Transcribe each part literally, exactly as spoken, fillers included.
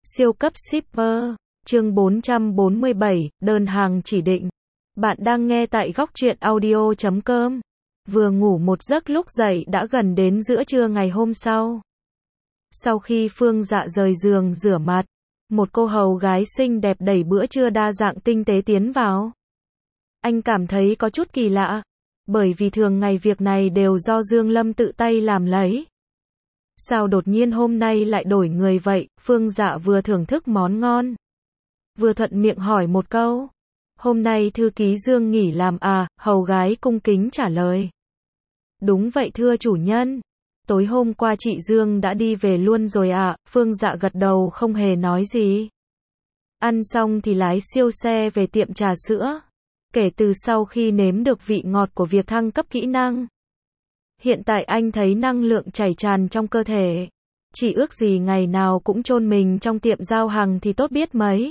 Siêu cấp shipper, chương bốn trăm bốn mươi bảy, đơn hàng chỉ định. Bạn đang nghe tại góc truyện audio chấm com. Vừa ngủ một giấc lúc dậy đã gần đến giữa trưa ngày hôm sau. Sau khi Phương Dạ rời giường rửa mặt, một cô hầu gái xinh đẹp đẩy bữa trưa đa dạng tinh tế tiến vào. Anh cảm thấy có chút kỳ lạ, bởi vì thường ngày việc này đều do Dương Lâm tự tay làm lấy. Sao đột nhiên hôm nay lại đổi người vậy? Phương Dạ vừa thưởng thức món ngon, vừa thuận miệng hỏi một câu. Hôm nay thư ký Dương nghỉ làm à? Hầu gái cung kính trả lời. Đúng vậy thưa chủ nhân. Tối hôm qua chị Dương đã đi về luôn rồi ạ. À? Phương Dạ gật đầu không hề nói gì. Ăn xong thì lái siêu xe về tiệm trà sữa. Kể từ sau khi nếm được vị ngọt của việc thăng cấp kỹ năng, hiện tại anh thấy năng lượng chảy tràn trong cơ thể. Chỉ ước gì ngày nào cũng chôn mình trong tiệm giao hàng thì tốt biết mấy.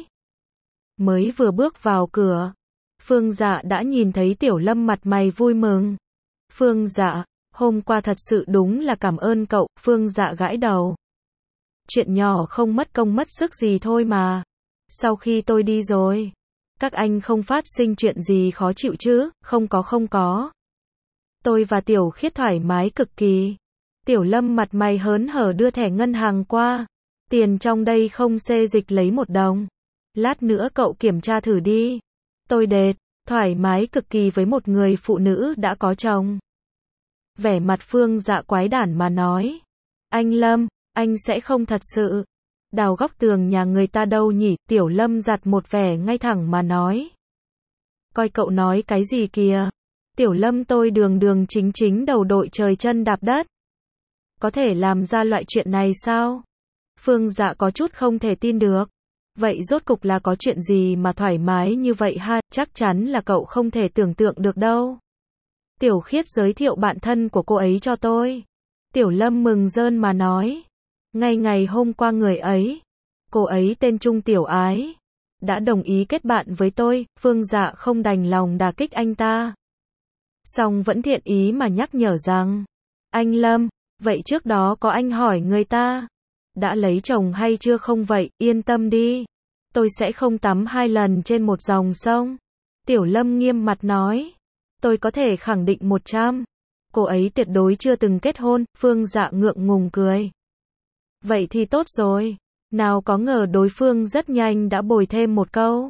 Mới vừa bước vào cửa, Phương Dạ đã nhìn thấy Tiểu Lâm mặt mày vui mừng. Phương Dạ, hôm qua thật sự đúng là cảm ơn cậu. Phương Dạ gãi đầu. Chuyện nhỏ không mất công mất sức gì thôi mà. Sau khi tôi đi rồi, các anh không phát sinh chuyện gì khó chịu chứ? Không có không có. Tôi và Tiểu Khiết thoải mái cực kỳ. Tiểu Lâm mặt mày hớn hở đưa thẻ ngân hàng qua. Tiền trong đây không xê dịch lấy một đồng. Lát nữa cậu kiểm tra thử đi. Tôi đệt, thoải mái cực kỳ với một người phụ nữ đã có chồng. Vẻ mặt Phương Dạ quái đản mà nói. Anh Lâm, anh sẽ không thật sự đào góc tường nhà người ta đâu nhỉ? Tiểu Lâm giặt một vẻ ngay thẳng mà nói. Coi cậu nói cái gì kìa? Tiểu Lâm tôi đường đường chính chính đầu đội trời chân đạp đất. Có thể làm ra loại chuyện này sao? Phương Dạ có chút không thể tin được. Vậy rốt cục là có chuyện gì mà thoải mái như vậy ha? Chắc chắn là cậu không thể tưởng tượng được đâu. Tiểu Khiết giới thiệu bạn thân của cô ấy cho tôi. Tiểu Lâm mừng rơn mà nói. Ngay ngày hôm qua người ấy, cô ấy tên Trung Tiểu Ái, đã đồng ý kết bạn với tôi. Phương Dạ không đành lòng đả kích anh ta, song vẫn thiện ý mà nhắc nhở rằng, anh Lâm, vậy trước đó có anh hỏi người ta đã lấy chồng hay chưa không vậy? Yên tâm đi, tôi sẽ không tắm hai lần trên một dòng sông. Tiểu Lâm nghiêm mặt nói, tôi có thể khẳng định một trăm, cô ấy tuyệt đối chưa từng kết hôn. Phương Dạ ngượng ngùng cười. Vậy thì tốt rồi. Nào có ngờ đối phương rất nhanh đã bồi thêm một câu.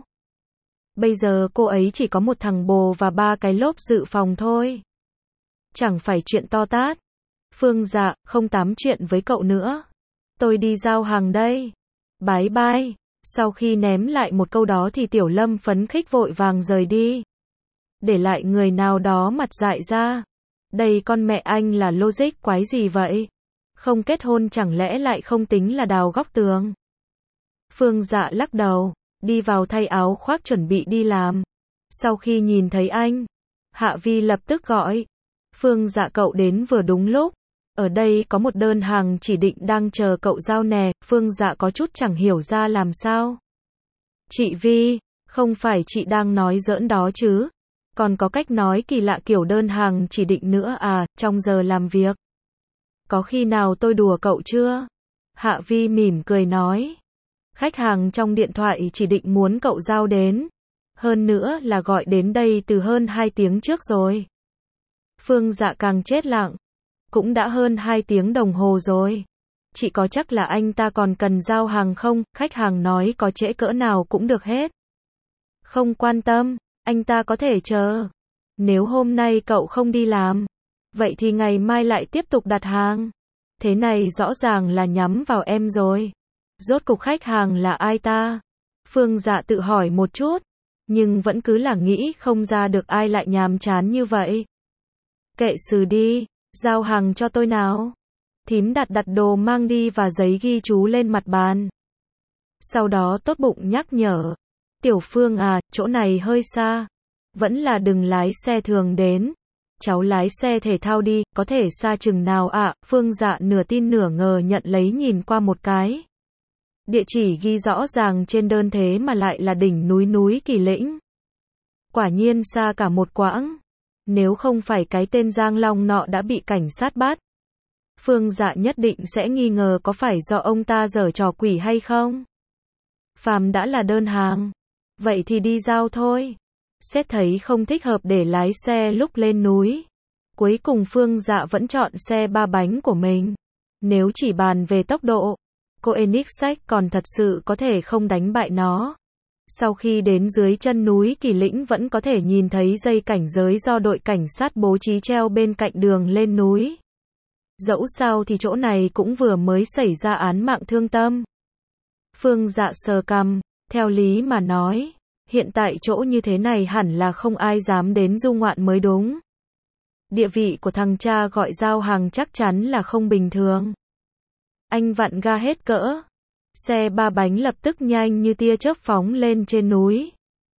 Bây giờ cô ấy chỉ có một thằng bồ và ba cái lốp dự phòng thôi. Chẳng phải chuyện to tát. Phương Dạ, không tám chuyện với cậu nữa. Tôi đi giao hàng đây. Bye bye. Sau khi ném lại một câu đó thì Tiểu Lâm phấn khích vội vàng rời đi. Để lại người nào đó mặt dại ra. Đây con mẹ anh là logic quái gì vậy? Không kết hôn chẳng lẽ lại không tính là đào góc tường? Phương Dạ lắc đầu, đi vào thay áo khoác chuẩn bị đi làm. Sau khi nhìn thấy anh, Hạ Vi lập tức gọi. Phương Dạ cậu đến vừa đúng lúc. Ở đây có một đơn hàng chỉ định đang chờ cậu giao nè. Phương Dạ có chút chẳng hiểu ra làm sao. Chị Vi, không phải chị đang nói giỡn đó chứ? Còn có cách nói kỳ lạ kiểu đơn hàng chỉ định nữa à, trong giờ làm việc. Có khi nào tôi đùa cậu chưa? Hạ Vi mỉm cười nói. Khách hàng trong điện thoại chỉ định muốn cậu giao đến. Hơn nữa là gọi đến đây từ hơn hai tiếng trước rồi. Phương Dạ càng chết lặng. Cũng đã hơn hai tiếng đồng hồ rồi. Chị có chắc là anh ta còn cần giao hàng không? Khách hàng nói có trễ cỡ nào cũng được hết. Không quan tâm, anh ta có thể chờ. Nếu hôm nay cậu không đi làm, vậy thì ngày mai lại tiếp tục đặt hàng. Thế này rõ ràng là nhắm vào em rồi. Rốt cục khách hàng là ai ta? Phương Dạ tự hỏi một chút, nhưng vẫn cứ là nghĩ không ra được ai lại nhàm chán như vậy. Kệ xử đi, giao hàng cho tôi nào. Thím đặt đặt đồ mang đi và giấy ghi chú lên mặt bàn. Sau đó tốt bụng nhắc nhở. Tiểu Phương à, chỗ này hơi xa. Vẫn là đừng lái xe thường đến. Cháu lái xe thể thao đi, có thể xa chừng nào ạ? À? Phương Dạ nửa tin nửa ngờ nhận lấy nhìn qua một cái. Địa chỉ ghi rõ ràng trên đơn thế mà lại là đỉnh núi núi Kỳ Lĩnh. Quả nhiên xa cả một quãng. Nếu không phải cái tên Giang Long nọ đã bị cảnh sát bắt, Phương Dạ nhất định sẽ nghi ngờ có phải do ông ta giở trò quỷ hay không. Phàm đã là đơn hàng. Vậy thì đi giao thôi. Xét thấy không thích hợp để lái xe lúc lên núi. Cuối cùng Phương Dạ vẫn chọn xe ba bánh của mình. Nếu chỉ bàn về tốc độ, Koenigsegg còn thật sự có thể không đánh bại nó. Sau khi đến dưới chân núi Kỳ Lĩnh vẫn có thể nhìn thấy dây cảnh giới do đội cảnh sát bố trí treo bên cạnh đường lên núi. Dẫu sao thì chỗ này cũng vừa mới xảy ra án mạng thương tâm. Phương Dạ sờ cằm, theo lý mà nói, hiện tại chỗ như thế này hẳn là không ai dám đến du ngoạn mới đúng. Địa vị của thằng cha gọi giao hàng chắc chắn là không bình thường. Anh vặn ga hết cỡ. Xe ba bánh lập tức nhanh như tia chớp phóng lên trên núi.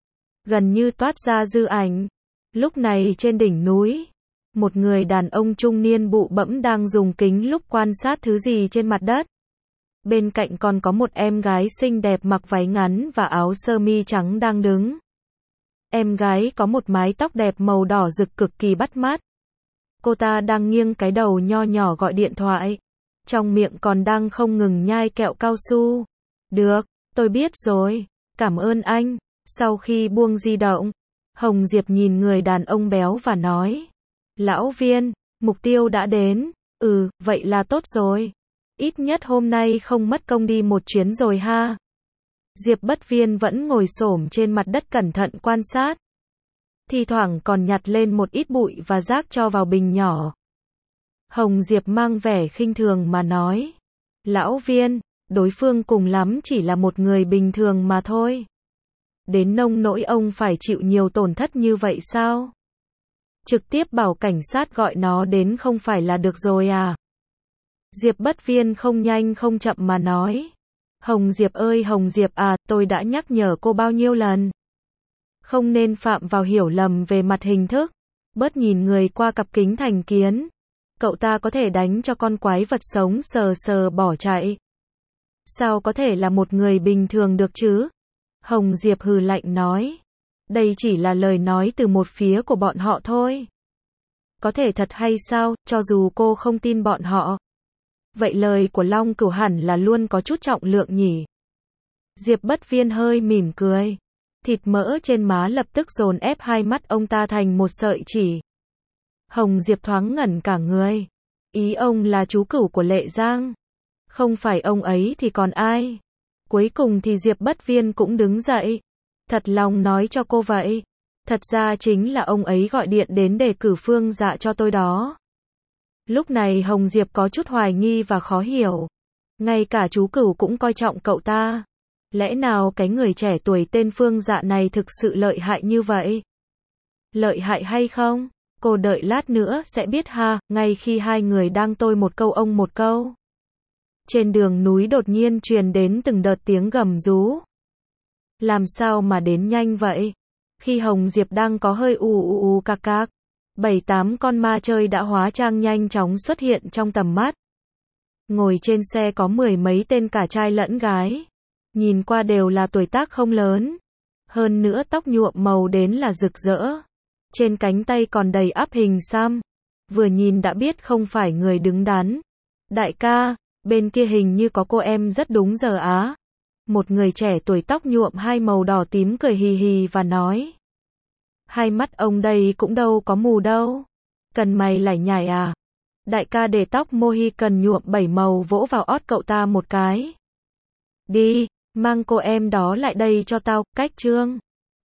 Gần như toát ra dư ảnh. Lúc này trên đỉnh núi, một người đàn ông trung niên bụ bẫm đang dùng kính lúp quan sát thứ gì trên mặt đất. Bên cạnh còn có một em gái xinh đẹp mặc váy ngắn và áo sơ mi trắng đang đứng. Em gái có một mái tóc đẹp màu đỏ rực cực kỳ bắt mắt. Cô ta đang nghiêng cái đầu nho nhỏ gọi điện thoại. Trong miệng còn đang không ngừng nhai kẹo cao su. Được, tôi biết rồi. Cảm ơn anh. Sau khi buông di động, Hồng Diệp nhìn người đàn ông béo và nói. Lão Viên, mục tiêu đã đến. Ừ, vậy là tốt rồi. Ít nhất hôm nay không mất công đi một chuyến rồi ha. Diệp Bất Viên vẫn ngồi xổm trên mặt đất cẩn thận quan sát. Thi thoảng còn nhặt lên một ít bụi và rác cho vào bình nhỏ. Hồng Diệp mang vẻ khinh thường mà nói. Lão Viên, đối phương cùng lắm chỉ là một người bình thường mà thôi. Đến nông nỗi ông phải chịu nhiều tổn thất như vậy sao? Trực tiếp bảo cảnh sát gọi nó đến không phải là được rồi à? Diệp Bất Viên không nhanh không chậm mà nói. Hồng Diệp ơi Hồng Diệp à, tôi đã nhắc nhở cô bao nhiêu lần. Không nên phạm vào hiểu lầm về mặt hình thức. Bớt nhìn người qua cặp kính thành kiến. Cậu ta có thể đánh cho con quái vật sống sờ sờ bỏ chạy. Sao có thể là một người bình thường được chứ? Hồng Diệp hừ lạnh nói. Đây chỉ là lời nói từ một phía của bọn họ thôi. Có thể thật hay sao, cho dù cô không tin bọn họ. Vậy lời của Long Cửu hẳn là luôn có chút trọng lượng nhỉ? Diệp Bất Viên hơi mỉm cười. Thịt mỡ trên má lập tức dồn ép hai mắt ông ta thành một sợi chỉ. Hồng Diệp thoáng ngẩn cả người. Ý ông là chú Cửu của Lệ Giang. Không phải ông ấy thì còn ai? Cuối cùng thì Diệp Bất Viên cũng đứng dậy. Thật lòng nói cho cô vậy. Thật ra chính là ông ấy gọi điện đến để cử Phương Dạ cho tôi đó. Lúc này Hồng Diệp có chút hoài nghi và khó hiểu. Ngay cả chú Cửu cũng coi trọng cậu ta. Lẽ nào cái người trẻ tuổi tên Phương Dạ này thực sự lợi hại như vậy? Lợi hại hay không? Cô đợi lát nữa sẽ biết ha, ngay khi hai người đang tôi một câu ông một câu. Trên đường núi đột nhiên truyền đến từng đợt tiếng gầm rú. Làm sao mà đến nhanh vậy? Khi Hồng Diệp đang có hơi ù ù ù cạc cạc, bảy tám con ma chơi đã hóa trang nhanh chóng xuất hiện trong tầm mắt. Ngồi trên xe có mười mấy tên cả trai lẫn gái. Nhìn qua đều là tuổi tác không lớn. Hơn nữa tóc nhuộm màu đến là rực rỡ. Trên cánh tay còn đầy ắp hình xăm. Vừa nhìn đã biết không phải người đứng đắn. Đại ca, bên kia hình như có cô em rất đúng giờ á. Một người trẻ tuổi tóc nhuộm hai màu đỏ tím cười hì hì và nói. Hai mắt ông đây cũng đâu có mù đâu. Cần mày lải nhải à? Đại ca để tóc Mohican nhuộm bảy màu vỗ vào ót cậu ta một cái. Đi, mang cô em đó lại đây cho tao, cách trương.